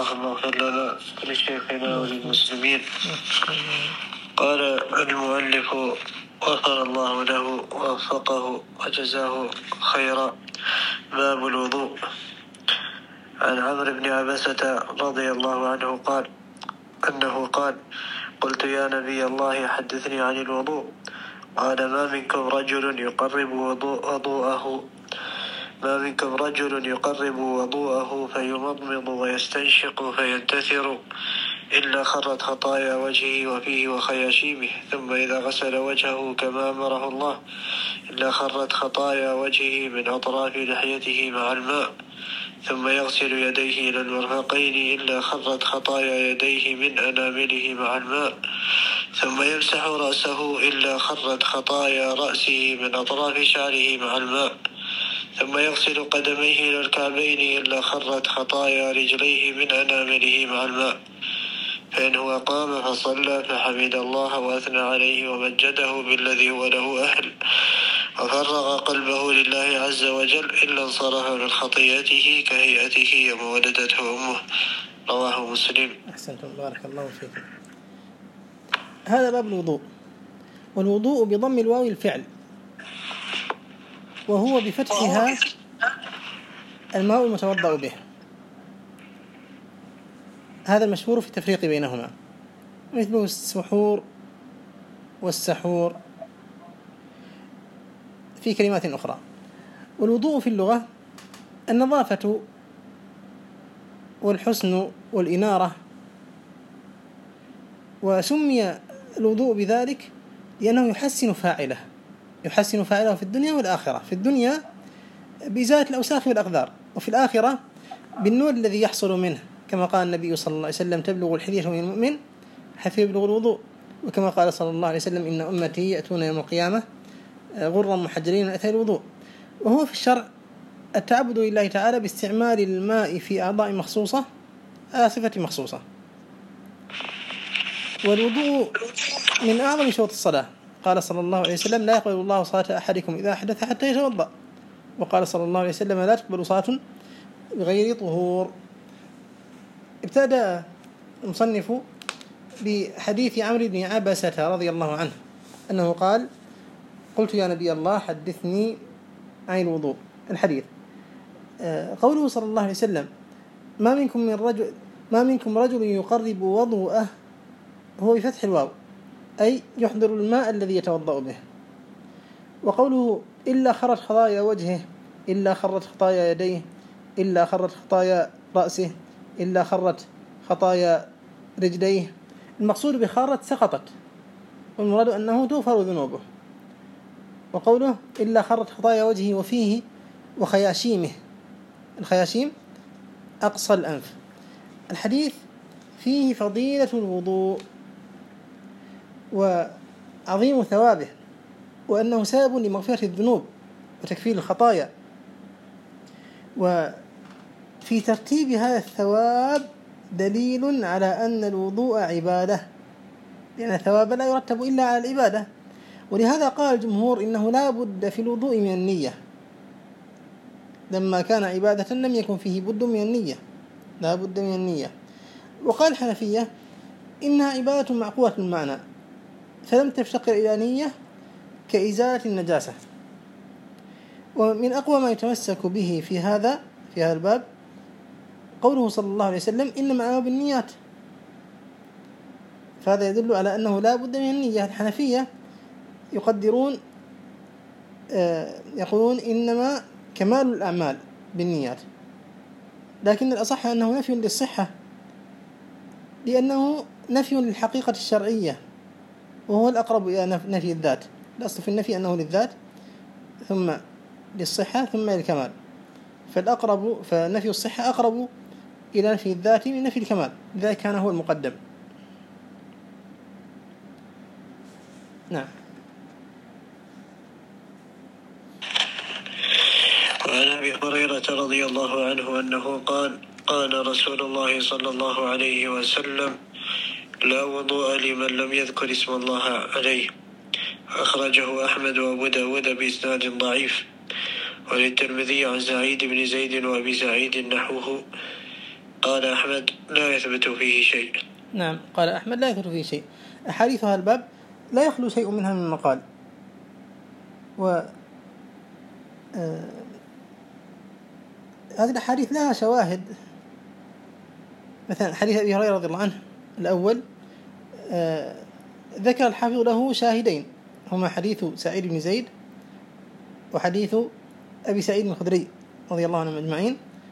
اللهم اغفر لنا ولشيخنا وللمسلمين. قال المؤلف غفر الله له ووفقه وجزاه خيرا. باب الوضوء. عن عمرو بن عبسة رضي الله عنه أنه قال قلت يا نبي الله حدثني عن الوضوء. قال ما منكم رجل يقرب وضوءه فيمضمض ويستنشق فينتثر إلا خرت خطايا وجهه وفيه وخياشيمه، ثم إذا غسل وجهه كما أمره الله إلا خرت خطايا وجهه من أطراف لحيته مع الماء، ثم يغسل يديه إلى المرفقين إلا خرت خطايا يديه من أنامله مع الماء، ثم يمسح رأسه إلا خرت خطايا رأسه من أطراف شعره مع الماء، ثم يغسل قدميه إلى الكعبين إلا خرت خطايا رجليه من أنامله مع الماء. فإن هو قام فصلى فحمد الله وأثنى عليه ومجده بالذي هو له أهل وفرغ قلبه لله عز وجل إلا انصرف من خطيئته كهيئته يوم ولدته أمه. رواه مسلم. أحسنتم، بارك الله فيكم. هذا باب الوضوء. والوضوء بضم الواو الفعل، وهو بفتحها الماء المتوضأ به. هذا المشهور في التفريق بينهما، مثل السحور والسحور في كلمات أخرى. والوضوء في اللغة النظافة والحسن والإنارة، وسمي الوضوء بذلك لأنه يحسن فاعله في الدنيا والآخرة. في الدنيا بإزالة الأوساخ والأقذار، وفي الآخرة بالنور الذي يحصل منه، كما قال النبي صلى الله عليه وسلم تبلغ الحلية من المؤمن حيث يبلغ الوضوء، وكما قال صلى الله عليه وسلم إن أمتي يأتون يوم القيامة غرا محجلين من أثر الوضوء. وهو في الشرع التعبد لله تعالى باستعمال الماء في أعضاء مخصوصة على صفة مخصوصة. والوضوء من أعظم شروط الصلاة. قال صلى الله عليه وسلم لا يقبل الله صلاة أحدكم إذا أحدث حتى يتوضأ. وقال صلى الله عليه وسلم لا تقبل صلاة بغير طهور. ابتدأ المصنف بحديث عمرو بن عبسة رضي الله عنه أنه قال قلت يا نبي الله حدثني عن الوضوء. الحديث قوله صلى الله عليه وسلم ما منكم رجل يقرب وضوءه، هو بفتح الواو، أي يحضر الماء الذي يتوضأ به. وقوله إلا خرت خطايا وجهه، إلا خرت خطايا يديه، إلا خرت خطايا رأسه، إلا خرت خطايا رجليه. المقصود بخارت سقطت، والمراد أنه تغفر ذنوبه. وقوله إلا خرت خطايا وجهه وفيه وخياشيمه، الخياشيم أقصى الأنف. الحديث فيه فضيلة الوضوء وعظيم ثوابه، وأنه سبب لمغفرة الذنوب وتكفير الخطايا. وفي ترتيب هذا الثواب دليل على أن الوضوء عبادة، لأن الثواب لا يرتب إلا على العبادة. ولهذا قال الجمهور إنه لا بد في الوضوء من النية، لما كان عبادة لم يكن فيه بد من النية، لا بد من النية. وقال الحنفية إنها عبادة معقولة المعنى، فلم تفتقر إلى نية كإزالة النجاسة. ومن أقوى ما يتمسك به في هذا الباب قوله صلى الله عليه وسلم إنما الأعمال بالنيات، فهذا يدل على أنه لا بد من النية. الحنفية يقولون إنما كمال الأعمال بالنيات، لكن الأصح أنه نفي للصحة، لأنه نفي للحقيقة الشرعية، وهو الأقرب إلى نفي الذات. الأصل في النفي أنه للذات ثم للصحة ثم للكمال، فنفي الصحة أقرب إلى نفي الذات من نفي الكمال، لذلك كان هو المقدم. نعم. وعن أبي هريرة رضي الله عنه أنه قال رسول الله صلى الله عليه وسلم لا وضوء لمن لم يذكر اسم الله عليه. أخرجه أحمد وأبو داود بإسناد ضعيف. وللترمذي عن سعيد بن زيد وأبي سعيد نحوه. قال أحمد لا يثبت فيه شيء. نعم، قال أحمد لا يثبت فيه شيء. أحاديث هذا الباب لا يخلو شيء منها من مقال. هذه الأحاديث لها شواهد، مثلا حديث أبي هريرة رضي الله عنه الأول ذكر الحافظ له شاهدين، هما حديث سعيد بن زيد وحديث أبي سعيد الخدري رضي الله عنهم أجمعين،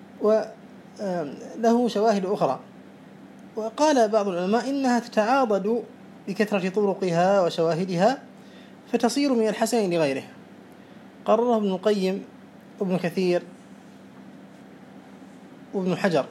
وله شواهد أخرى. وقال بعض العلماء إنها تتعاضد بكثرة طرقها وشواهدها فتصير من الحسن لغيره، قرره ابن القيم وابن كثير وابن حجر.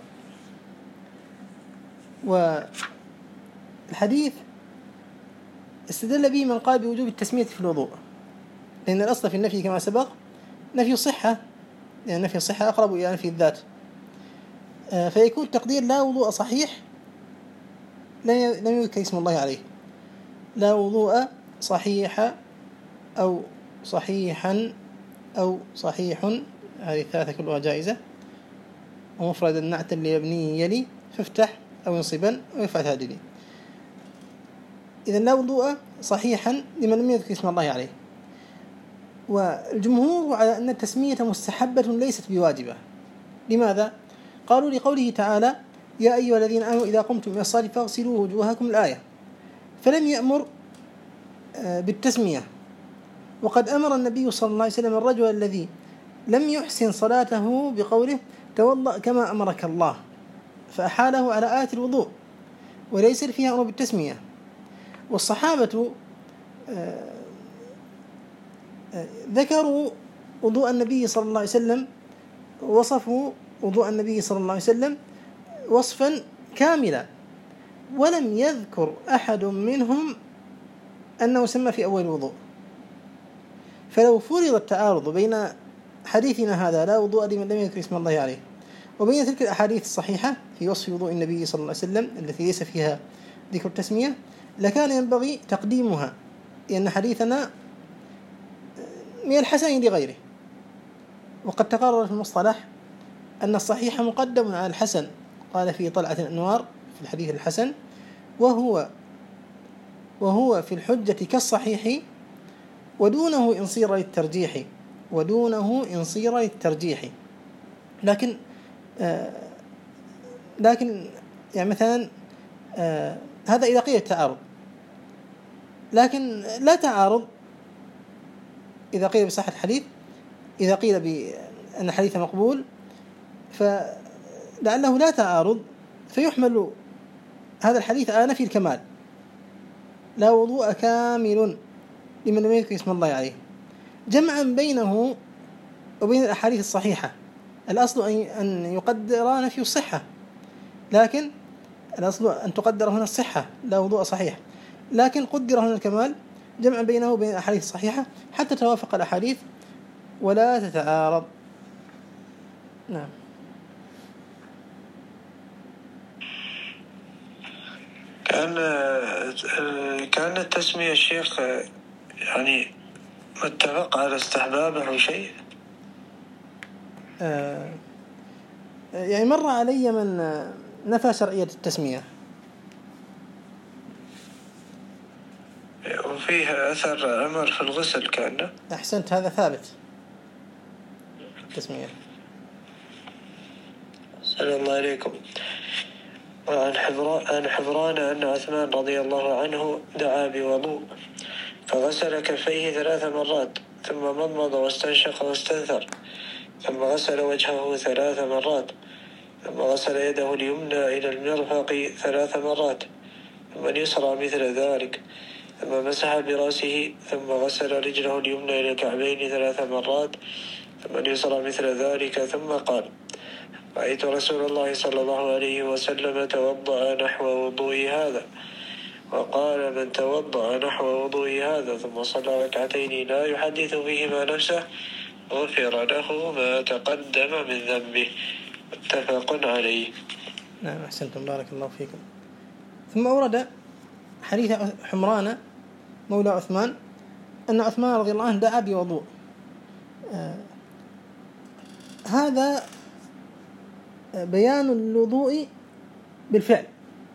والحديث استدل به من قال بوجوب التسمية في الوضوء، لأن الأصل في النفي كما سبق نفي الصحة، لأن نفي الصحة أقرب إلى نفي الذات، فيكون تقدير لا وضوء صحيح لم يذكر اسم الله عليه، لا وضوء صحيح أو صحيحا أو صحيح، هذه الثلاثة كلها جائزة، ومفرد النعت اللي يبني يلي فافتح أو ينصبا ويرفع تعديلي. إذن لا وضوء صحيحا لمن لم يذكر اسم الله عليه. والجمهور على أن التسمية مستحبة ليست بواجبة. لماذا؟ قالوا لقوله تعالى يا أيها الذين آمنوا إذا قمتم إلى الصلاة فاغسلوا وجوهكم الآية، فلم يأمر بالتسمية. وقد أمر النبي صلى الله عليه وسلم الرجل الذي لم يحسن صلاته بقوله توضأ كما أمرك الله، فأحاله على آية الوضوء وليس فيها أمر بالتسمية. والصحابة ذكروا وضوء النبي صلى الله عليه وسلم، وصفوا وضوء النبي صلى الله عليه وسلم وصفا كاملا، ولم يذكر أحد منهم أنه سمى في أول الوضوء. فلو فرض التعارض بين حديثنا هذا لا وضوء لمن لم يذكر اسم الله عليه وبين تلك الأحاديث الصحيحة في وصف وضوء النبي صلى الله عليه وسلم التي ليس فيها ذكر التسمية، لكان ينبغي تقديمها، لأن حديثنا من الحسن لغيره. وقد تقرر في المصطلح أن الصحيح مقدم على الحسن، قال في طلعة الأنوار في الحديث الحسن وهو في الحجة كالصحيح ودونه إن صير للترجيح. لكن يعني مثلا هذا إذا قيل التعارض، لكن لا تعارض إذا قيل بصحة الحديث، إذا قيل بأن الحديث مقبول فلعله لا تعارض، فيحمل هذا الحديث على نفي الكمال، لا وضوء كامل لمن لم يذكر اسم الله عليه، جمعا بينه وبين الأحاديث الصحيحة. الأصل أن يقدر نفي الصحة، لكن الأصل أن تقدر هنا الصحة لا وضوء صحيح، لكن قدر هنا الكمال جمعا بينه وبين الأحاديث الصحيحة حتى توافق الأحاديث ولا تتعارض. نعم. كان التسمية الشيخ يعني متفق على استحبابه أو شيء؟ يعني مر علي من نفى شرعية التسمية، وفيه أثر عمر في الغسل كأنه. أحسنت، هذا ثابت التسمية. صلى الله عليكم. وعن حبران أن عثمان رضي الله عنه دعا بوضوء فغسل كفيه 3 مرات، ثم مضمض واستنشق واستنثر، ثم غسل وجهه 3 مرات، ثم غسل يده اليمنى إلى المرفق 3 مرات، ثم اليسرى مثل ذلك، ثم مسح برأسه، ثم غسل رجله اليمنى إلى الكعبين 3 مرات، ثم اليسرى مثل ذلك، ثم قال: رأيت رسول الله صلى الله عليه وسلم توضأ نحو وضوء هذا. وقال: من توضأ نحو وضوء هذا ثم صلى 2 لا يحدث فيهما نفسه غفر له ما تقدم من ذنبه. متفق عليه. نعم، أحسنتم، بارك الله فيكم. ثم أورد حديث حمران مولى عثمان أن عثمان رضي الله عنه دعا بوضوء. هذا بيان الوضوء بالفعل،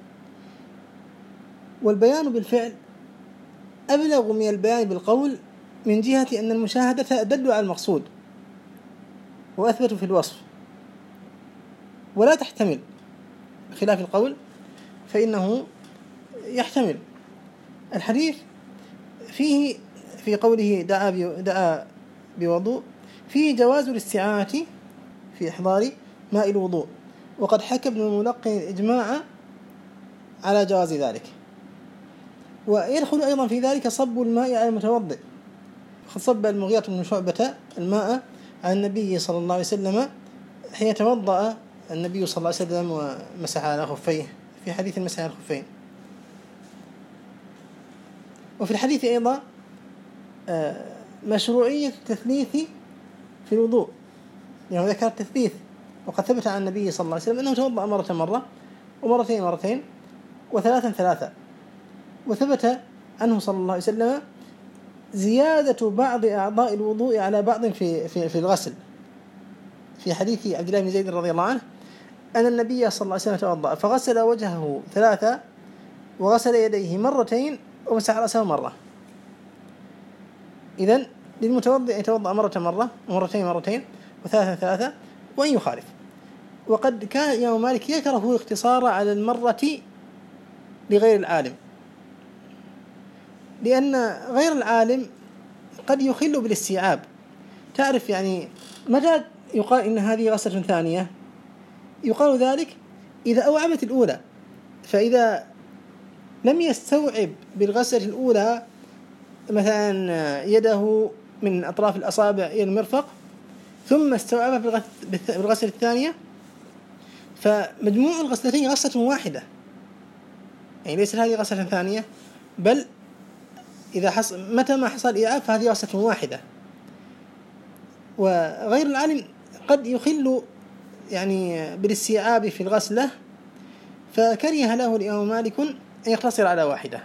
والبيان بالفعل أبلغ من البيان بالقول من جهة أن المشاهدة أدل على المقصود وأثبت في الوصف، ولا تحتمل خلاف القول فإنه يحتمل. الحديث فيه في قوله دعا بوضوء فيه جواز الاستعانة في إحضار ماء الوضوء، وقد حكى ابن الملقن الإجماع على جواز ذلك. ويدخل أيضا في ذلك صب الماء على المتوضئ، قد صب المغيرة بن شعبة الماء على النبي صلى الله عليه وسلم حين توضأ النبي صلى الله عليه وسلم ومسح على خفيه في حديث المسح على الخفين. وفي الحديث أيضا مشروعية التثليث في الوضوء، يعني ذكر التثليث، وقد ثبت عن النبي صلى الله عليه وسلم أنه توضأ مرة ومرتين وثلاثا، وثبت عنه صلى الله عليه وسلم زيادة بعض أعضاء الوضوء على بعض في الغسل، في حديث عبد الله بن زيد رضي الله عنه أن النبي صلى الله عليه وسلم توضأ فغسل وجهه 3 وغسل يديه 2 ومسح رأسه مرة. إذن للمتوضئ يتوضأ مرة ومرتين وثلاثا وإن يخالف. وقد كان الإمام مالك يكره الاقتصار على المرة لغير العالم، لأن غير العالم قد يخل بالاستيعاب. تعرف يعني متى يقال إن هذه غسلة ثانية؟ يقال ذلك إذا أوعبت الأولى، فإذا لم يستوعب بالغسلة الأولى مثلا يده من أطراف الأصابع إلى المرفق ثم استوعبها بالغسلة الثانية، فمجموع الغسلتين غسلة واحدة، يعني ليس هذه غسلة ثانية، بل إذا متى ما حصل إيعاب فهذه غسلة واحدة. وغير العالم قد يخل يعني بالاستيعاب في الغسلة، فكره له الإمام مالك أن يقتصر على واحدة.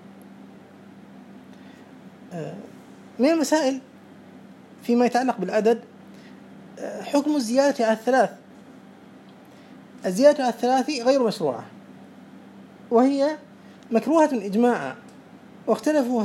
من المسائل فيما يتعلق بالعدد حكم الزيادة على 3. الزيادة على 3 غير مشروعة، وهي مكروهة إجماعا، واختلفوا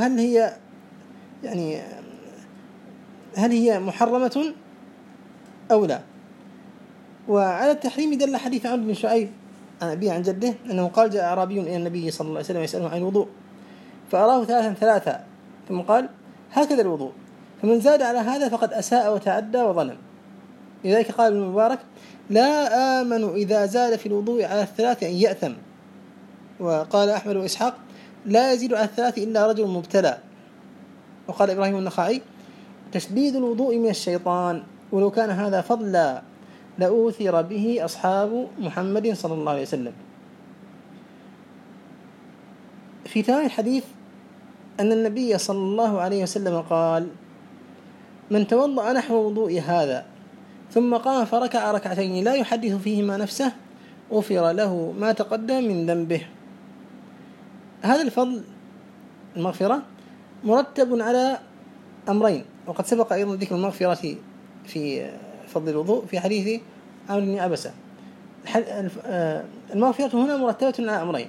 هل هي محرمة أو لا. وعلى التحريم دل حديث عمرو بن شعيب عن أبيه عن جده أنه قال جاء أعرابي إلى النبي صلى الله عليه وسلم يسأله عن الوضوء فأراه 3 ثم قال هكذا الوضوء، فمن زاد على هذا فقد أساء وتعدى وظلم. لذلك قال ابن المبارك لا آمن إذا زاد في الوضوء على 3 أن يأثم. وقال أحمد وإسحاق لا يزيد على 3 إلا رجل مبتلى. وقال إبراهيم النخعي تشديد الوضوء من الشيطان، ولو كان هذا فضلا لأوثر به أصحاب محمد صلى الله عليه وسلم. في تمام الحديث أن النبي صلى الله عليه وسلم قال من توضأ نحو وضوء هذا ثم قام فركع 2 لا يحدث فيهما نفسه غفر له ما تقدم من ذنبه. هذا الفضل المغفرة مرتب على أمرين، وقد سبق أيضا ذكر المغفرة في فضل الوضوء في حديث عمرو بن عبسة. المغفرة هنا مرتبة على أمرين: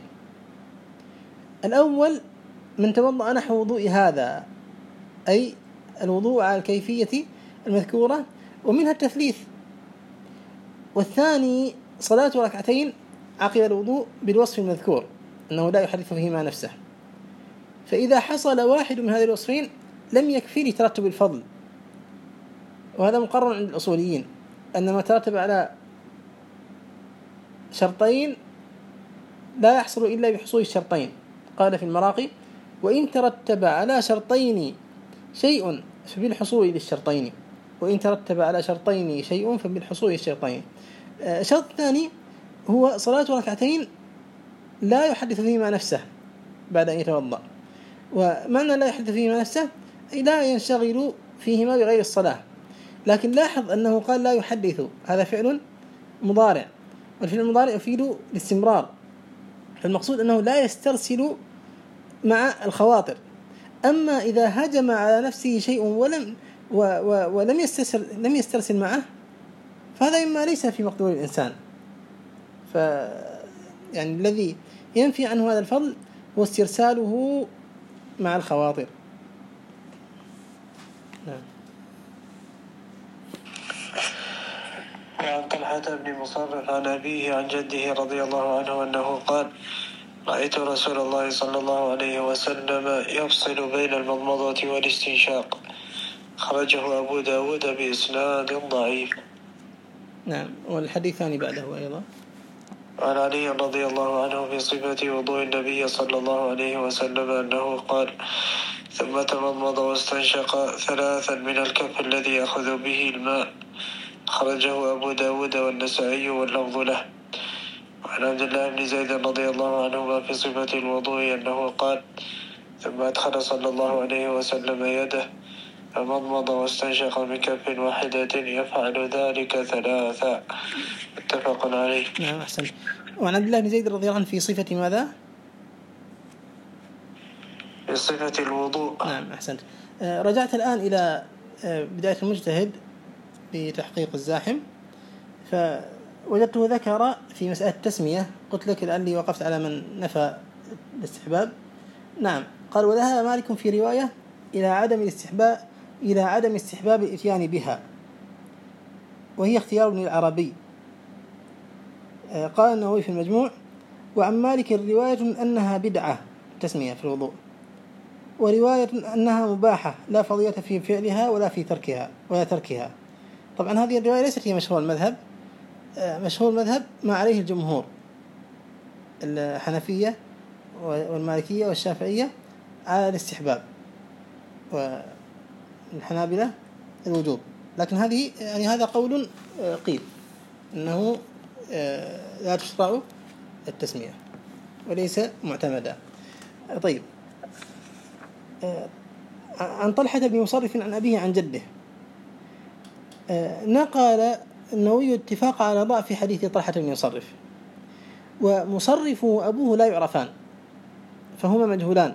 الأول من توضأ نحو وضوء هذا، أي الوضوء على الكيفية المذكورة ومنها التثليث. والثاني صلاة 2 عقب الوضوء بالوصف المذكور أنه لا يحدث فيهما نفسه. فإذا حصل واحد من هذه الوصفين لم يكفي لترتب الفضل، وهذا مقرر عند الأصوليين أن ما ترتب على شرطين لا يحصل إلا بحصول الشرطين. قال في المراقي وإن ترتب على شرطين شيء فبالحصول للشرطين، وإن ترتب على شرطين شيء فبالحصول للشرطين. الشرط الثاني هو صلاة 2 لا يحدث فيهما نفسه بعد أن يتوضأ. ومعنى لا يحدث فيهما نفسه أي لا ينشغل فيهما بغير الصلاة. لكن لاحظ أنه قال لا يحدث، هذا فعل مضارع، والفعل المضارع يفيد الاستمرار، فالمقصود أنه لا يسترسل مع الخواطر. أما إذا هجم على نفسه شيء ولم يسترسل معه فهذا مما ليس في مقدور الإنسان. يعني الذي ينفي عنه هذا الفضل هو استرساله مع الخواطر. نعم. وعن طلحة بن مصرف عن أبيه عن جده رضي الله عنه أنه قال: رأيت رسول الله صلى الله عليه وسلم يفصل بين المضمضة والاستنشاق. خرجه أبو داود بإسناد ضعيف. نعم. والحديث الثاني بعده أيضا عن علي رضي الله عنه في صفة وضوء النبي صلى الله عليه وسلم أنه قال: ثم تمضمض واستنشق 3 من الكف الذي يأخذ به الماء. خرجه أبو داود والنسائي واللفظ له. وعن عبد الله بن زيد رضي الله عنهما في صفة الوضوء أنه قال: ثم أدخل صلى الله عليه وسلم يده فمضمض واستنشق من كف واحدة يفعل ذلك 3. متفق عليه. نعم أحسن. وعن عبد الله بن زيد رضي الله عنه في صفة ماذا؟ في صفة الوضوء. نعم أحسنت. رجعت الآن إلى بداية المجتهد بتحقيق الزاحم، فوجدته ذكر في مسألة التسمية، قلت لك لأني وقفت على من نفى الاستحباب. نعم قال: وذهب مالك في رواية إلى عدم استحباب الإتيان بها، وهي اختيار ابن العربي. قال النووي في المجموع: وعن مالك رواية أنها بدعة تسمية في الوضوء، ورواية أنها مباحة لا فضيلة في فعلها ولا في تركها. طبعا هذه الرواية ليست هي مشهور المذهب. مشهور المذهب ما عليه الجمهور، الحنفية والمالكية والشافعية على الاستحباب، والحنابلة الوجوب. لكن هذه يعني هذا قول قيل أنه لا تشرع التسمية وليس معتمدا. طيب. عن طلحة بن مصرف عن أبيه عن جده، نقل النووي اتفاق على ضعف حديث طلحة بن مصرف، ومصرف وأبوه لا يعرفان فهما مجهولان،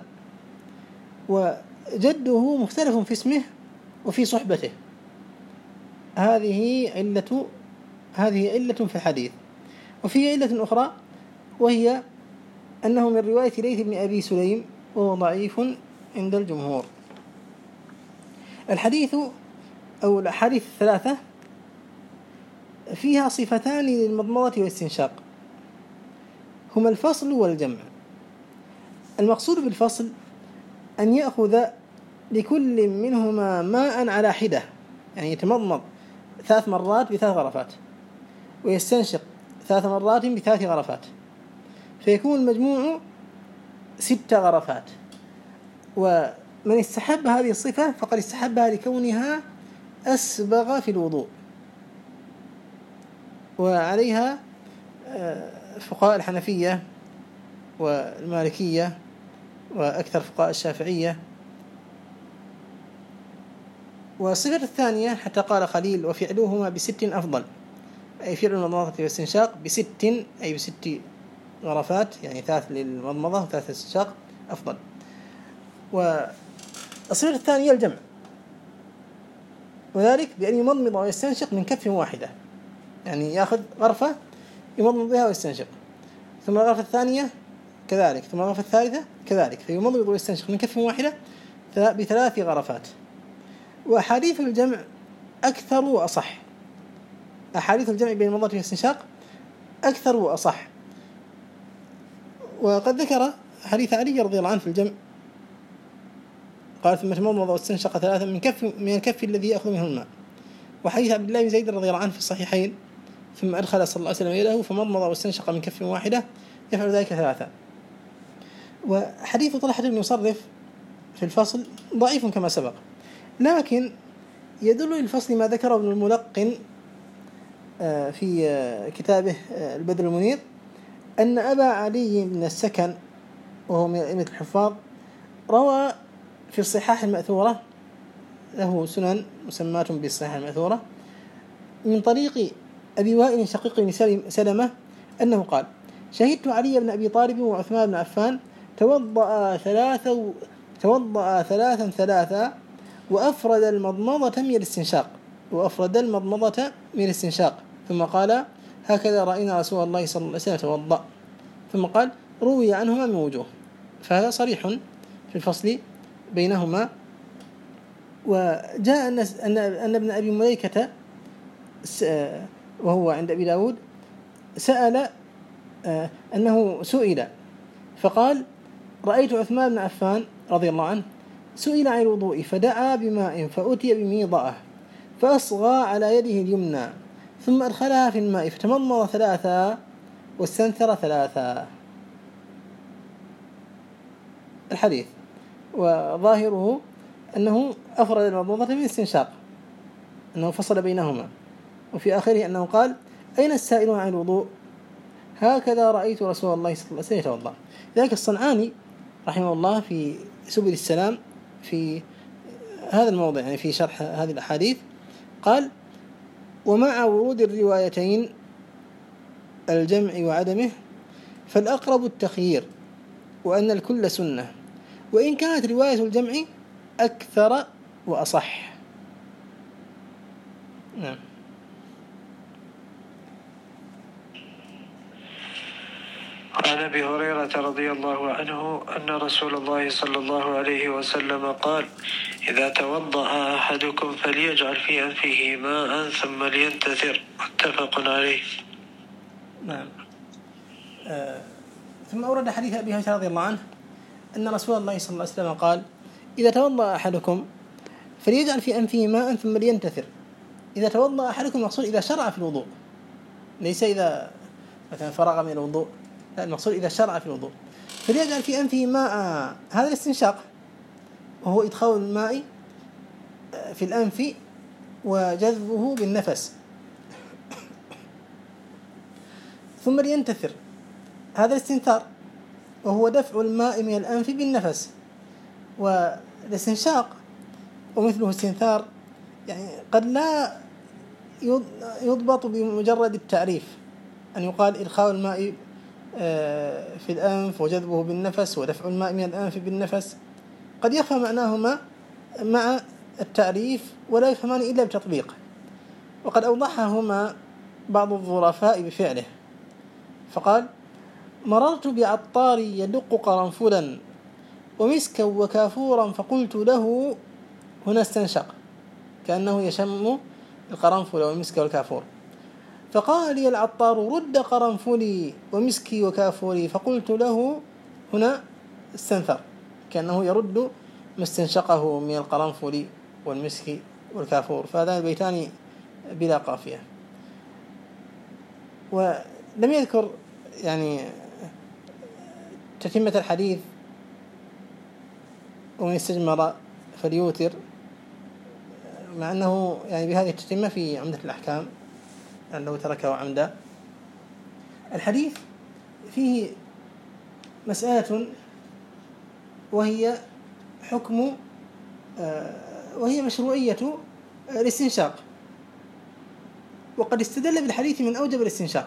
وجده مختلف في اسمه وفي صحبته. هذه علة في الحديث. وفي علة أخرى، وهي أنه من رواية ليث بن أبي سليم وهو ضعيف عند الجمهور. الحديث أو الأحاديث 3 فيها صفتان للمضمضة والاستنشاق، هما الفصل والجمع. المقصود بالفصل أن يأخذ لكل منهما ماء على حدة، يعني يتمضمض 3 مرات ب3 غرفات، ويستنشق 3 مرات ب3 غرفات، فيكون المجموع 6 غرفات. ومن استحب هذه الصفة فقد استحبها لكونها أسبغ في الوضوء، وعليها فقهاء الحنفية والمالكية وأكثر فقهاء الشافعية. والصفة الثانية حتى قال خليل: وفعلهما ب6 أفضل، أي فعل المضمضة والاستنشاق ب6 أي ب6 غرفات، يعني 3 للمضمضة و3 للاستنشاق أفضل. والصفة الثانية الجمع، وذلك بأن يمضمض ويستنشق من كف واحدة، يعني يأخذ غرفة يمضمض بها ويستنشق، ثم الغرفة الثانية كذلك، ثم الغرفة الثالثة كذلك، فيمضمض ويستنشق من كف واحدة ب3 غرفات. وأحاديث الجمع أكثر وأصح، أحاديث الجمع بين المضمضة والاستنشاق أكثر وأصح. وقد ذكر حديث علي رضي الله عنه في الجمع، قال: ثم تمضمض واستنشق 3 من الكف الذي يأخذ منه الماء. وحديث عبد الله بن زيد رضي الله عنه في الصحيحين: ثم أدخل صلى الله عليه وسلم يده فمضمض واستنشق من كف واحدة يفعل ذلك 3. وحديث طلحة بن مصرف في الفصل ضعيف كما سبق، لكن يدل للفصل ما ذكره ابن الملقن في كتابه البدر المنير، أن أبا علي بن السكن وهو من أئمة الحفاظ روى في الصحاح المأثورة، له سنن مسمات بالصحاح المأثورة، من طريق أبي وائل شقيق بن سلمة أنه قال: شهدت علي بن أبي طالب وعثمان بن عفان توضأ 3 وأفرد المضمضة من الاستنشاق، ثم قال: هكذا رأينا رسول الله صلى الله عليه وسلم توضأ. ثم قال روي عنهما من وجوه، فهذا صريح في الفصل بينهما. وجاء أن ابن أبي مليكة وهو عند أبي داود سأل أنه سئل فقال رأيت عثمان بن عفان رضي الله عنه سئل عن الوضوء فدعا بماء فأتي بميضأة فأصغى على يده اليمنى ثم أدخلها في الماء فتمضمض 3 واستنثر 3. الحديث وظاهره أنه أفرد المضمضة بالاستنشاق، أنه فصل بينهما، وفي آخره أنه قال أين السائلون عن الوضوء؟ هكذا رأيت رسول الله صلى الله عليه وسلم يتوضأ. ذلك الصنعاني رحمه الله في سبل السلام في هذا الموضع، يعني في شرح هذه الأحاديث، قال ومع ورود الروايتين الجمع وعدمه فالأقرب التخيير وأن الكل سنة، وإن كانت رواية الجمع أكثر وأصح. نعم. عن أبي هريرة رضي الله عنه أن رسول الله صلى الله عليه وسلم قال إذا توضأ أحدكم فليجعل في أنفه ماء ثم لينتثر، متفق عليه. نعم. ثم أورد حديث أبي هريرة رضي الله عنه أن رسول الله صلى الله عليه وسلم قال إذا توضأ أحدكم فليجعل في أنفه ماء ثم لينتثر. إذا توضأ أحدكم المقصود إذا شرع في الوضوء، ليس إذا مثلا فرغ من الوضوء، لا، المقصود إذا شرع في الوضوء. فليجعل في أنفه ماء، هذا الاستنشاق وهو إدخال الماء في الأنف وجذبه بالنفس. ثم لينتثر، هذا الاستنثار وهو دفع الماء من الأنف بالنفس. والاستنشاق ومثله استنثار يعني قد لا يضبط بمجرد التعريف، أن يقال إدخال الماء في الأنف وجذبه بالنفس ودفع الماء من الأنف بالنفس، قد يخفى معناهما مع التعريف ولا يفهمان إلا بتطبيق. وقد أوضحهما بعض الظرفاء بفعله، فقال مررت بعطار يدق قرنفلا ومسكا وكافورا فقلت له، هنا استنشق كأنه يشم القرنفل والمسك والكافور، فقال لي العطار رد قرنفلي ومسكي وكافوري، فقلت له، هنا استنثر كأنه يرد ما استنشقه من القرنفل والمسك والكافور. فهذان البيتان بلا قافية. ولم يذكر يعني تتمة الحديث ومن استجمر فليوتر، مع أنه يعني بهذه التتمة في عمدة الأحكام أنه تركه عمدا. الحديث فيه مسألة وهي حكم وهي مشروعية الاستنشاق، وقد استدل بالحديث من أوجب الاستنشاق.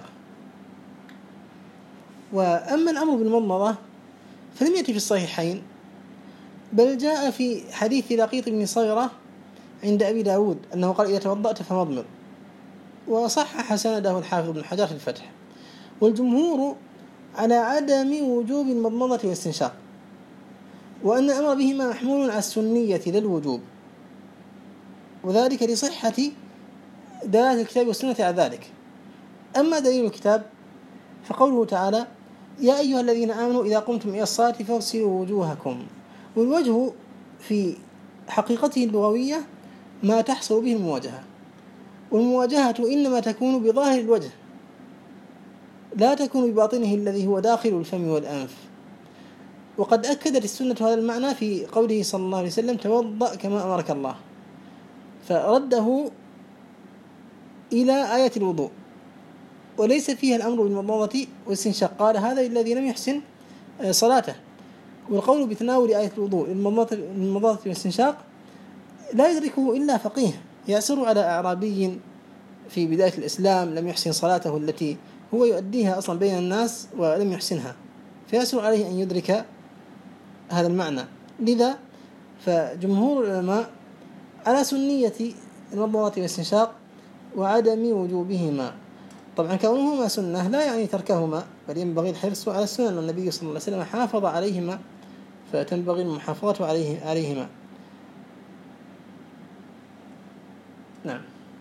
وأما الأمر بالمضمضة فلم يأتي في الصحيحين، بل جاء في حديث لقيط بن صغرة عند أبي داود أنه قال إذا توضأت فمضمض، وصحح سنده الحافظ بن حجر في الفتح. والجمهور على عدم وجوب المضمضة والاستنشاق، وأن الأمر بهما محمول على السنية لا الوجوب، وذلك لصحة دلالة الكتاب والسنة على ذلك. أما دليل الكتاب فقوله تعالى يا أيها الذين آمنوا إذا قمتم إلى الصلاة فاغسلوا وجوهكم. والوجه في حقيقته اللغوية ما تحصل به المواجهة، والمواجهة إنما تكون بظاهر الوجه لا تكون بباطنه الذي هو داخل الفم والأنف. وقد أكدت السنة هذا المعنى في قوله صلى الله عليه وسلم توضأ كما أمرك الله، فرده إلى آية الوضوء وليس فيها الأمر بالمضمضة والاستنشاق، قال هذا الذي لم يحسن صلاته. والقول بتناول آية الوضوء المضمضة والاستنشاق لا يدركه إلا فقيه يأسر على أعرابي في بداية الإسلام لم يحسن صلاته التي هو يؤديها أصلا بين الناس ولم يحسنها، فيأسر عليه أن يدرك هذا المعنى. لذا فجمهور العلماء على سنية المضمضة والاستنشاق وعدم وجوبهما. طبعا كونهما سنة لا يعني تركهما، بل ينبغي الحرص على السنن، والنبي صلى الله عليه وسلم حافظ عليهما فتنبغي المحافظة عليهما. نعم.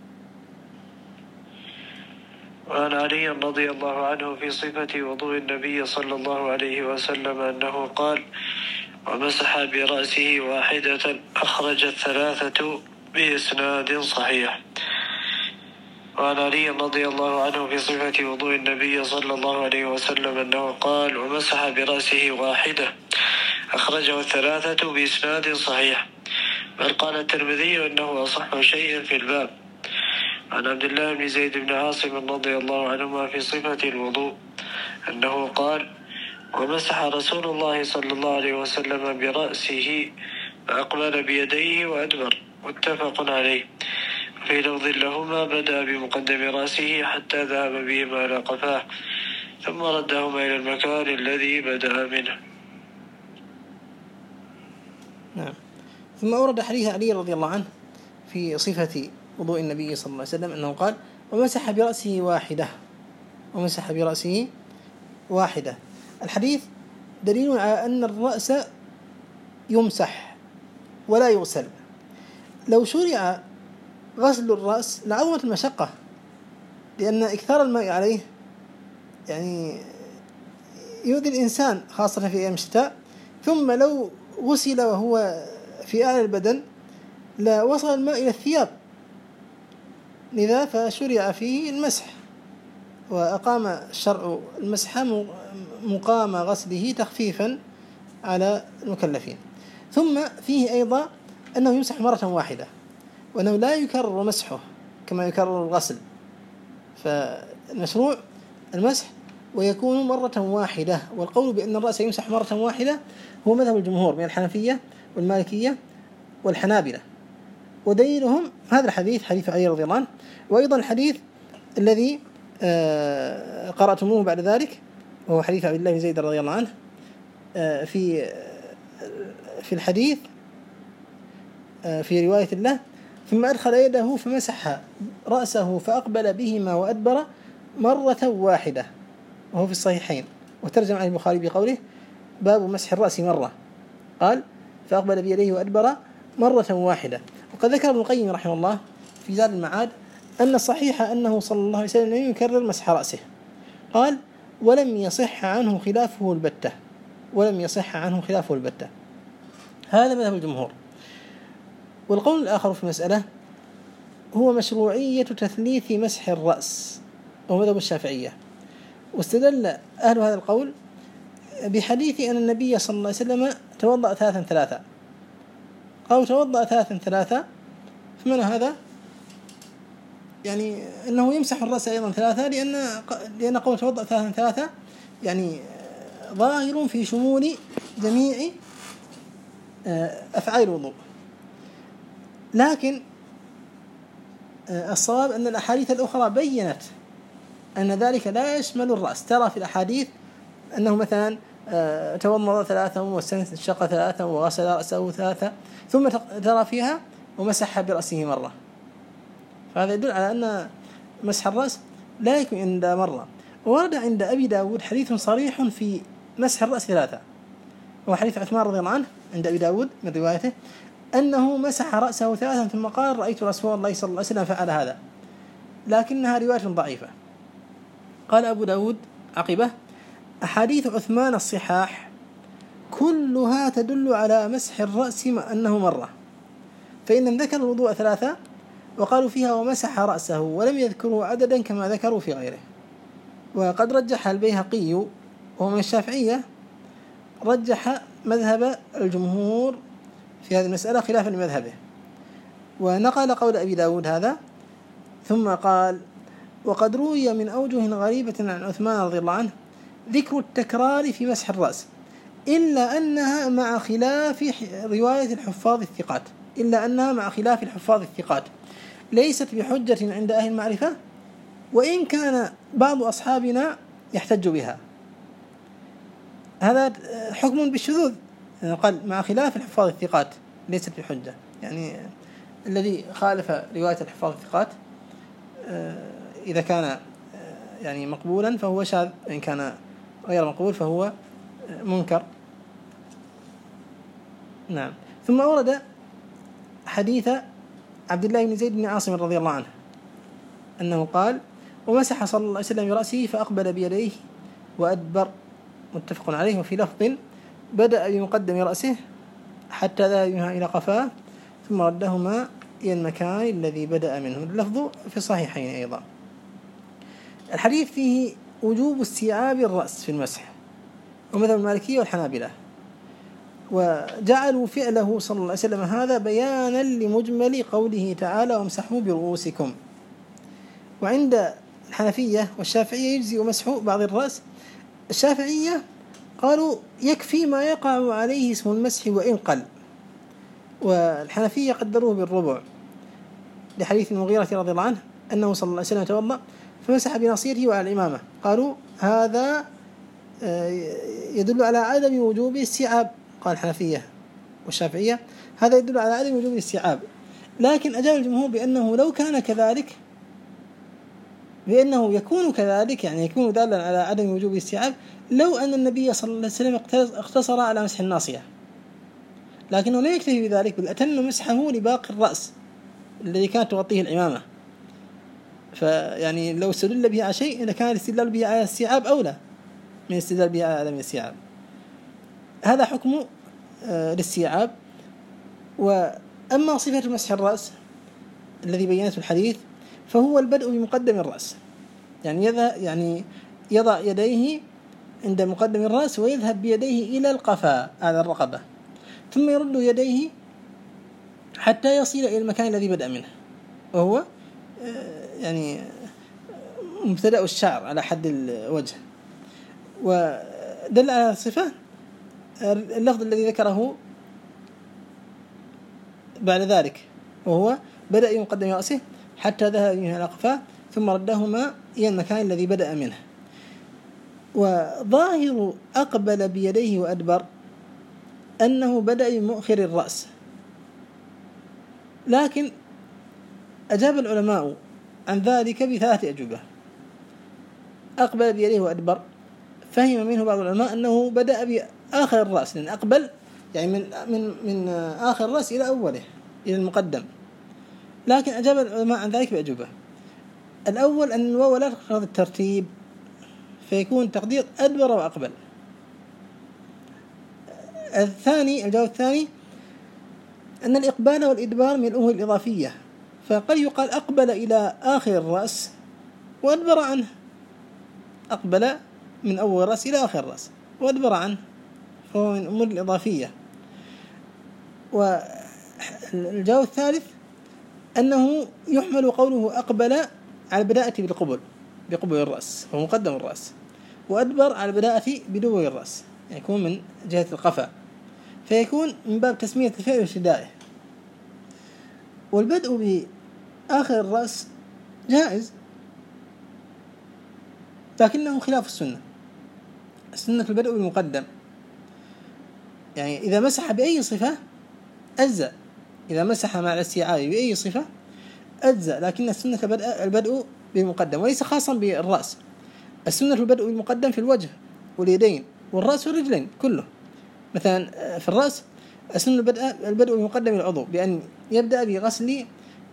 وعن علي رضي الله عنه في صفة وضوء النبي صلى الله عليه وسلم أنه قال: ومسح برأسه واحدة، أخرج الثلاثة بإسناد صحيح. وعن علي رضي الله عنه في صفة وضوء النبي صلى الله عليه وسلم أنه قال: ومسح برأسه واحدة، أخرجه الثلاثة بإسناد صحيح، بل قال الترمذي أنه أصح شيء في الباب. عن عبد الله بن زيد بن عاصم رضي الله عنهما في صفة الوضوء أنه قال: ومسح رسول الله صلى الله عليه وسلم برأسه فأقبل بيديه وأدبر، متفق عليه. في لفظ لهما: بدأ بمقدم رأسه حتى ذهب بهما إلى قفاه، ثم ردهما إلى المكان الذي بدأ منه. نعم. ثم أورد حديث علي رضي الله عنه في صفة وضوء النبي صلى الله عليه وسلم أنه قال: ومسح برأسه واحدة، ومسح برأسه واحدة. الحديث دليل على أن الرأس يمسح ولا يغسل. لو شرع غسل الرأس لعظمت المشقة، لأن إكثار الماء عليه يعني يؤذي الإنسان خاصة في أيام الشتاء، ثم لو غسل وهو في أعلى البدن لا وصل الماء إلى الثياب، لذا فشرع فيه المسح، وأقام الشرع المسح مقام غسله تخفيفا على المكلفين. ثم فيه أيضا أنه يمسح مرة واحدة، وأنه لا يكرر مسحه كما يكرر الغسل، فالمشروع المسح ويكون مرة واحدة. والقول بأن الرأس يمسح مرة واحدة هو مذهب الجمهور من الحنفية والمالكية والحنابلة، ودليلهم هذا الحديث، حديث علي رضي الله عنه، وأيضا الحديث الذي قرأتموه بعد ذلك وهو حديث عبد الله بن زيد رضي الله عنه. في الحديث في رواية الله: ثم أدخل يده فمسح رأسه فأقبل بهما وأدبر مرة واحدة، وهو في الصحيحين. وترجم عن البخاري بقوله: باب مسح الرأس مرة، قال: فأقبل بيديه وأدبر مرة واحدة. وقد ذكر ابن القيم رحمه الله في زاد المعاد أن الصحيح أنه صلى الله عليه وسلم لم يكرر مسح رأسه، قال: ولم يصح عنه خلافه البتة، ولم يصح عنه خلافه البتة. هذا مذهب الجمهور. والقول الآخر في المسألة هو مشروعية تثليث مسح الرأس، ومذهب الشافعية. واستدل أهل هذا القول بحديث أن النبي صلى الله عليه وسلم توضأ ثلاثا، أو توضأ ثلاثا، فمن هذا يعني أنه يمسح الرأس أيضا ثلاثة، لأن قول توضأ ثلاثا يعني ظاهر في شمول جميع أفعال الوضوء. لكن الصواب أن الأحاديث الأخرى بيّنت أن ذلك لا يشمل الرأس. ترى في الأحاديث أنه مثلا توضأ ثلاثا واستنشق ثلاثا وغسل رأسه ثلاثا، ثم ترى فيها ومسح برأسه مرة. فهذا يدل على أن مسح الرأس لا يكون عند مرة. ورد عند أبي داود حديث صريح في مسح الرأس ثلاثة، وهو حديث عثمان رضي الله عنه عند أبي داود من روايته أنه مسح رأسه ثلاثا ثم قال: رأيت رسول الله صلى الله عليه وسلم فعل هذا، لكنها رواية ضعيفة. قال أبو داود عقبه: أحاديث عثمان الصحاح كلها تدل على مسح الرأس أنه مرة، فإنهم ذكروا الوضوء ثلاثة وقالوا فيها ومسح رأسه، ولم يذكروا عددا كما ذكروا في غيره. وقد رجح البيهقي وهو من الشافعية، رجح مذهب الجمهور في هذه المسألة خلافا لمذهبه، ونقل قول أبي داود هذا. ثم قال: وقد روي من أوجه غريبة عن عثمان رضي الله عنه ذكر التكرار في مسح الرأس، إلا أنها مع خلاف رواية الحفاظ الثقات، إلا أنها مع خلاف الحفاظ الثقات ليست بحجة عند أهل المعرفة، وإن كان بعض أصحابنا يحتج بها. هذا حكم بالشذوذ، قال مع خلاف الحفاظ الثقات ليست بحجة، يعني الذي خالف رواية الحفاظ الثقات إذا كان يعني مقبولا فهو شاذ، وإن كان غير مقبول فهو منكر. نعم. ثم ورد حديث عبد الله بن زيد بن عاصم رضي الله عنه أنه قال: ومسح صلى الله عليه وسلم برأسه فأقبل بيديه وأدبر، متفق عليه. وفي لفظ: بدأ بمقدم رأسه حتى ذهب بها إلى قفاه ثم ردهما إلى المكان الذي بدأ منه. اللفظ في الصحيحين أيضا. الحديث فيه وجوب استيعاب الرأس في المسح، ومذهب المالكية والحنابلة، وجعلوا فعله صلى الله عليه وسلم هذا بيانا لمجمل قوله تعالى: وامسحوا برؤوسكم. وعند الحنفية والشافعية يجزئ مسح بعض الرأس. الشافعية قالوا يكفي ما يقع عليه اسم المسح وإن قل، والحنفية قدروه بالربع لحديث المغيرة رضي الله عنه أنه صلى الله عليه وسلم توضأ فمسح بناصيته وعلى الإمامة. قالوا هذا يدل على عدم وجوب الاستيعاب. قال الحنفية والشافعية هذا يدل على عدم وجوب الاستيعاب، لكن أجاب الجمهور بأنه لو كان كذلك، بأنه يكون كذلك، يعني يكون دالا على عدم وجوب الاستيعاب لو أن النبي صلى الله عليه وسلم اقتصر على مسح الناصية، لكنه لا يكتفي بذلك، بل أتم مسحه لباقي الرأس الذي كانت تغطيه العمامة. فيعني لو استدل به على شيء إذا كان الاستدلال به على الاستيعاب أولى من الاستدلال به على عدم الاستيعاب. هذا حكم الاستيعاب. وأما صفة مسح الرأس الذي بينته الحديث فهو البدء بمقدم الرأس، يعني يضع يديه عند مقدم الرأس ويذهب بيديه إلى القفا على الرقبة، ثم يرد يديه حتى يصل إلى المكان الذي بدأ منه، وهو يعني مبتدأ الشعر على حد الوجه. ودل على الصفة اللفظ الذي ذكره بعد ذلك، وهو بدأ يقدم رأسه حتى ذهب إلى قفاه ثم ردهما إلى المكان الذي بدأ منه. وظاهر أقبل بيديه وأدبر أنه بدأ بمؤخر الرأس، لكن أجاب العلماء عن ذلك بثلاثة أجوبة. أقبل بيديه وأدبر فهم منه بعض العلماء أنه بدأ بآخر الرأس، لأن أقبل يعني من آخر الرأس إلى أوله إلى المقدم، لكن أجاب العلماء عن ذلك بأجوبة. الأول أن الواو لا تقتضي الترتيب، فيكون تقدير أدبر وأقبل. الجواب الثاني أن الإقبال والإدبار من الأمور الإضافية، فقد يقال أقبل إلى آخر الرأس وأدبر عنه، أقبل من أول الرأس إلى آخر الرأس وأدبر عنه، فهو من الأمور الإضافية. والجواب الثالث أنه يحمل قوله أقبل على البداءة بقبل الرأس هو مقدم الرأس، وأدبر على البداءة بدبر الرأس، يعني يكون من جهة القفا، فيكون من باب تسمية الفعل وابتدائه. والبدء بآخر الرأس جائز، لكنه خلاف السنة. السنة البدء بالمقدم، يعني إذا مسح بأي صفة أجزأ، إذا مسح مع الاستيعاب بأي صفة أجزأ، لكن السنة البدء بالمقدم، وليس خاصا بالرأس. السنة البدء بالمقدم في الوجه واليدين والرأس والرجلين كله. مثلا في الرأس السنة البدء بمقدم العضو بأن يبدأ بغسل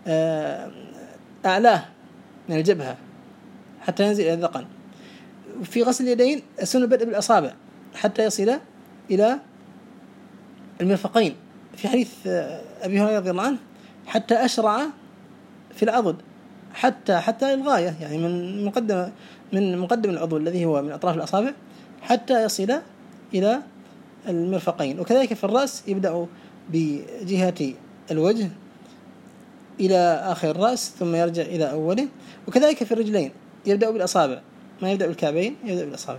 أعلاه من الجبهة حتى ينزل إلى الذقن. في غسل اليدين السنة البدء بالأصابع حتى يصل إلى المرفقين، في حديث أبي هريرة رضي الله عنه حتى أشرع في العضد حتى الغاية، يعني من مقدم العضو الذي هو من أطراف الأصابع حتى يصل إلى المرفقين. وكذلك في الرأس يبدأ بجهة الوجه إلى آخر الرأس ثم يرجع إلى أوله. وكذلك في الرجلين يبدأ بالأصابع، ما يبدأ بالكعبين، يبدأ بالأصابع.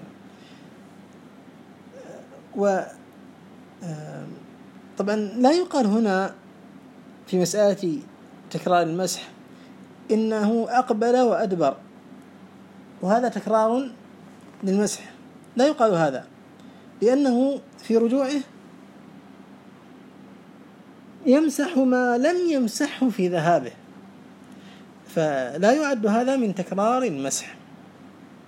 طبعا لا يقال هنا في مسألة تكرار المسح إنه أقبل وأدبر وهذا تكرار للمسح، لا يقال هذا، لأنه في رجوعه يمسح ما لم يمسحه في ذهابه، فلا يعد هذا من تكرار المسح.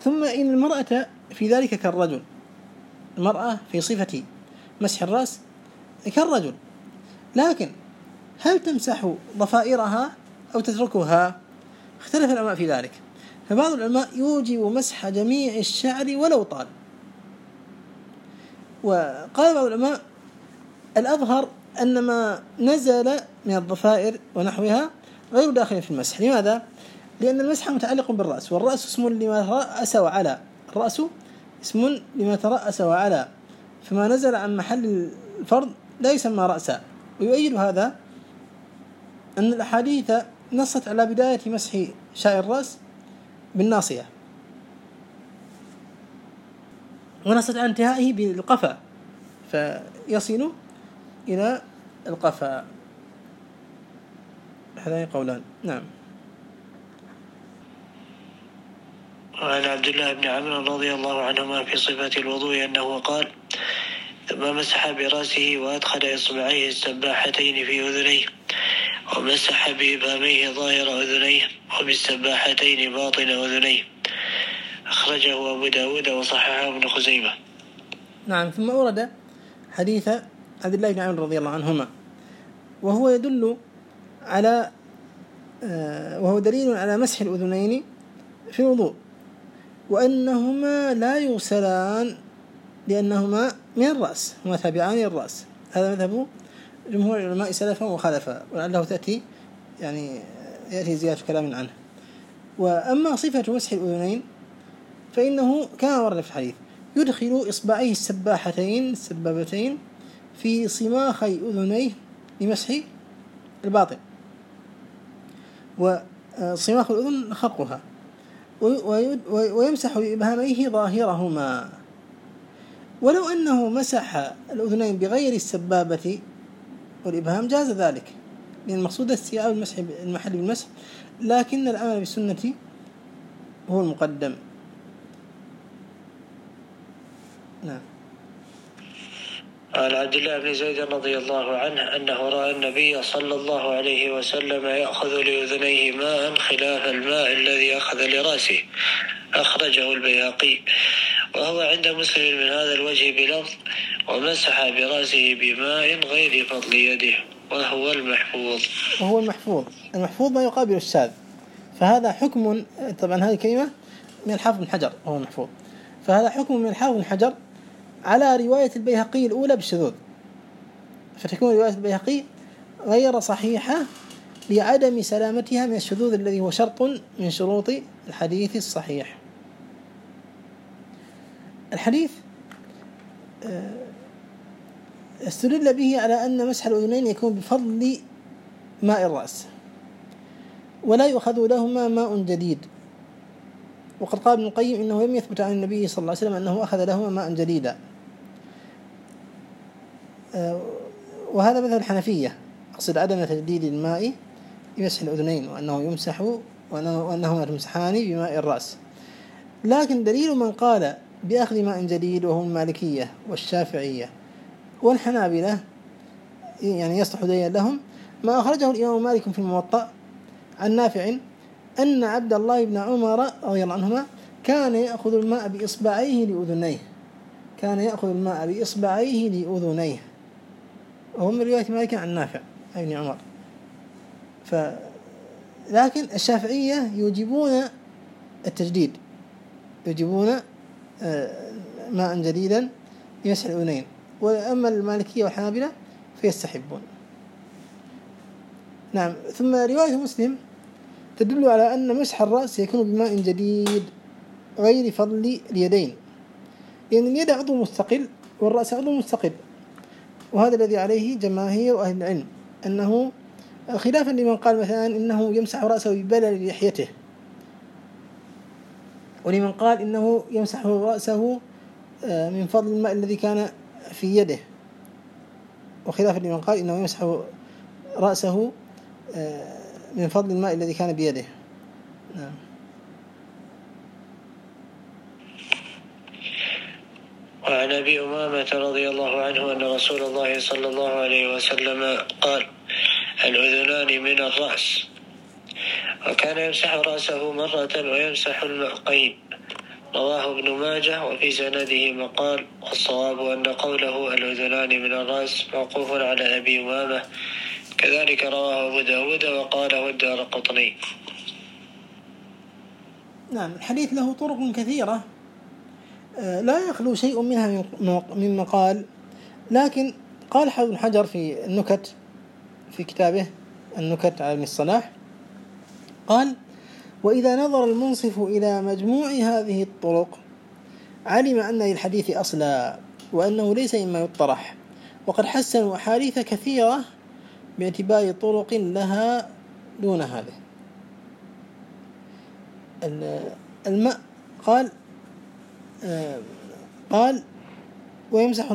ثم إن المرأة في ذلك كالرجل، المرأة في صفة مسح الرأس كالرجل، لكن هل تمسح ضفائرها أو تتركها؟ اختلف العلماء في ذلك، فبعض العلماء يوجب مسح جميع الشعر ولو طال، وقال بعض العلماء الأظهر أن ما نزل من الضفائر ونحوها غير داخل في المسح. لماذا؟ لأن المسح متعلق بالرأس، والرأس اسم لما ترأس وعلى، الرأس اسم لما ترأس وعلى، فما نزل عن محل الفرض لا يسمى رأسا. ويؤيد هذا أن الأحاديث نصت على بداية مسح شعر الرأس بالناصية، ونصت على انتهائه بالقفا، فيصل إلى القفا. هذان قولان. نعم. وعن عبد الله بن عمرو رضي الله عنهما في صفة الوضوء أنه قال: ثم مسح برأسه وأدخل إصبعيه السباحتين في أذنيه، ومسح بإبهاميه ظاهر أذنيه، وبالسباحتين باطن أذنيه. أخرجه أبو داود وصححه ابن خزيمة. نعم. ثم أورد حديث عبد الله بن عمرو رضي الله عنهما، وهو يدل على وهو دليل على مسح الأذنين في الوضوء، وأنهما لا يغسلان لأنهما من الرأس، هما تابعان الرأس. هذا مذهب جمهور العلماء سلفا وخلفا، ولعله يأتي زيادة كلام عنه. وأما صفة مسح الأذنين فإنه كما ورد في الحديث يدخل إصبعيه السبابتين في صماخي أذنيه لمسح الباطن، وصماخ الأذن خرقها، ويمسح بإبهاميه ظاهرهما. ولو أنه مسح الأذنين بغير السبابة والإبهام جاز ذلك، لأن المقصود استيعاب المحل بالمسح، لكن العمل بالسنة هو المقدم. نعم. عن عبد الله بن زيد رضي الله عنه أنه رأى النبي صلى الله عليه وسلم يأخذ لأذنيه ماء خلاف الماء الذي أخذ لرأسه. أخرجه البيهقي، وهو عند مسلم من هذا الوجه بلفظ: ومسح برأسه بماء غير فضل يده، وهو المحفوظ. المحفوظ ما يقابل الشاذ، فهذا حكم. طبعا هذه كلمة من الحافظ بن حجر، هو المحفوظ، فهذا حكم من الحافظ بن حجر على رواية البيهقي الأولى بالشذوذ، فتكون رواية البيهقي غير صحيحة لعدم سلامتها من الشذوذ الذي هو شرط من شروط الحديث الصحيح. الحديث استدل به على أن مسح الأذنين يكون بفضل ماء الرأس، ولا يؤخذ لهما ماء جديد. وقد قال ابن القيم إنه لم يثبت عن النبي صلى الله عليه وسلم أنه أخذ لهما ماء جديدا، وهذا مثل الحنفية، أقصد عدم تجديد الماء بمسح الأذنين، وأنه يمسح وأنهما تمسحان بماء الرأس. لكن دليل من قال بأخذ ماء جديد وهم المالكية والشافعية والحنابلة، يعني يصلح دليلا لهم، ما أخرجه الإمام مالك في الموطأ عن نافع أن عبد الله بن عمر رضي الله عنهما كان يأخذ الماء بإصبعيه لأذنيه، وهو من رواية مالك عن نافع بن عمر. لكن الشافعية يوجبون التجديد، يوجبون ماء جديدا لمسح الأذنين، وأما المالكية والحنابلة فيستحبون. نعم. ثم رواية مسلم تدل على أن مسح الرأس يكون بماء جديد غير فضل اليدين، لأن اليد عضو مستقل والرأس عضو مستقل، وهذا الذي عليه جماهير أهل العلم، أنه خلافا لمن قال مثلا إنه يمسح رأسه ببلل لحيته، ولمن قال إنه يمسح رأسه من فضل الماء الذي كان في يده، وخلافا لمن قال إنه يمسح رأسه من فضل الماء الذي كان بيده. نعم. وعن أبي أمامة رضي الله عنه أن رسول الله صلى الله عليه وسلم قال: الأذنان من الرأس، وكان يمسح رأسه مرة ويمسح المعقين، رواه ابن ماجه وفي سنده مقال، والصواب أن قوله الأذنان من الرأس موقوف على أبي أمامة، كذلك رواه أبو داود وقاله الدارقطني. نعم، الحديث له طرق كثيرة لا يخلو شيء منها من مقال، لكن قال حافظ بن حجر في النكت في كتابه النكت على ابن الصلاح، قال: وإذا نظر المنصف إلى مجموع هذه الطرق علم أن للحديث أصلا وأنه ليس مما يطرح، وقد حسنوا أحاديث كثيرة باعتبار طرق لها دون هذه. الماء قال ويمسح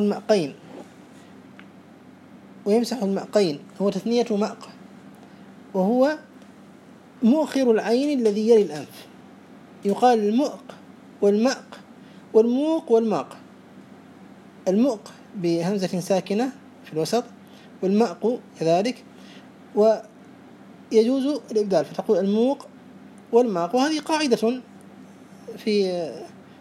المأقين هو تثنية مأق، وهو مؤخر العين الذي يلي الأنف، يقال المؤق والمأق والموق والماق. المؤق بهمزة ساكنة في الوسط، والمأق كذلك، ويجوز الإبدال فتقول الموق والماق. وهذه قاعدة في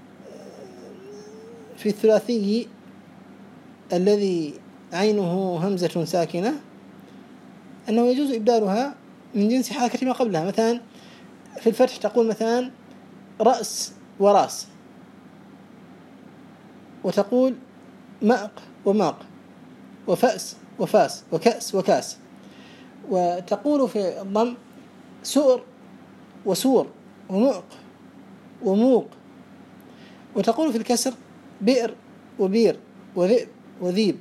الثلاثي الذي عينه همزة ساكنة أنه يجوز إبدالها من جنس حركة ما قبلها. مثلا في الفتح تقول مثلا رأس وراس، وتقول مأق وماق، وفأس وفاس، وكأس وكاس. وتقول في الضم سؤر وسور ومؤق وموق. وتقول في الكسر بئر وبير وذئب وذيب.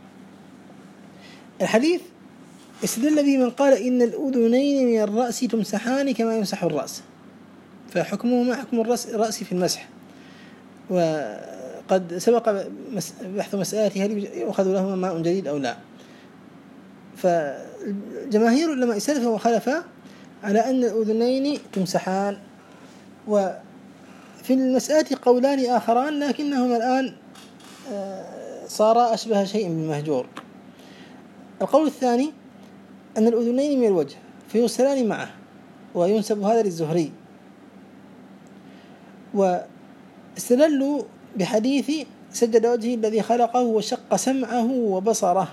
الحديث استدل به من قال إن الأذنين من الرأس تمسحان كما يمسح الرأس، فحكمهما حكم الرأس في المسح. وقد سبق بحث مسألة هل يؤخذ لهما ماء جديد أو لا. فجماهير العلماء السلف وخلفا على أن الأذنين تمسحان. وفي المسألة قولان آخران لكنهما الآن صار أشبه شيء بالمهجور. القول الثاني أن الأذنين من الوجه فيغسلان معه، وينسب هذا للزهري. واستدلوا بحديث سجد وجهه الذي خلقه وشق سمعه وبصره،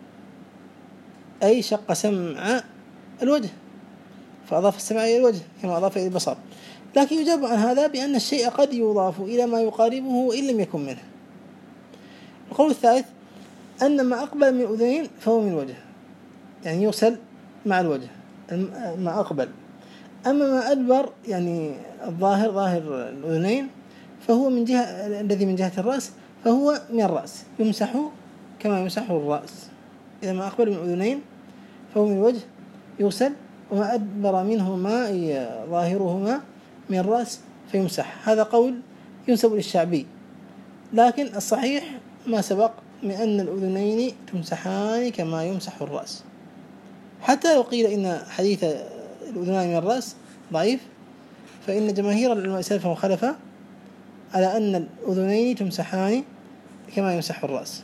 أي شق سمع الوجه فأضاف السمع إلى الوجه كما أضاف إلى البصر. لكن يجاب عن هذا بأن الشيء قد يضاف إلى ما يقاربه وإن لم يكن منه. القول الثالث أن ما أقبل من الأذنين فهو من الوجه، يعني يغسل مع الوجه ما أقبل. أما ما أدبر يعني الظاهر ظاهر الأذنين فهو من جهة الذي من جهة الرأس فهو من الرأس، يمسح كما يمسح الرأس. إذا ما أقبل من الأذنين فهو من الوجه يغسل، وما أدبر منهما أي ظاهرهما من الرأس فيمسح. هذا قول ينسب للشعبي، لكن الصحيح ما سبق من أن الأذنين تمسحان كما يمسح الرأس. حتى لو قيل إن حديث الأذنين من الرأس ضعيف، فإن جماهير العلماء سلفا وخلفا على أن الأذنين تمسحان كما يمسح الرأس.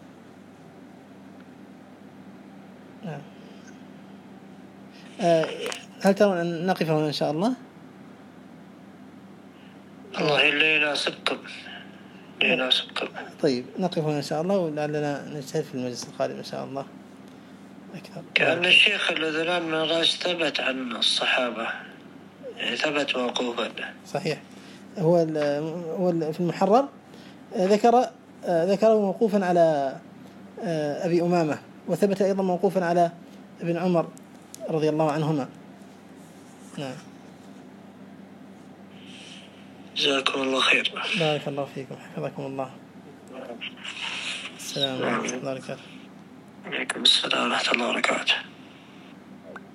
هل ترون أن نقف هنا إن شاء الله؟ الله اللي يناسبكم. طيب نقف هنا إن شاء الله، ولعلنا نجتهد في المجلس القادم إن شاء الله أكثر. كأن الشيخ الأذنان من الرأس ثبت عن الصحابة، يعني ثبت موقوفا. صحيح، هو في المحرر ذكره موقوفا على أبي أمامة، وثبت أيضا موقوفا على ابن عمر رضي الله عنهما. نعم. جزاكم الله خير. بارك الله فيكم، حفظكم الله. السلام عليكم ورحمة الله وبركاته. وعليكم السلام ورحمة الله وبركاته.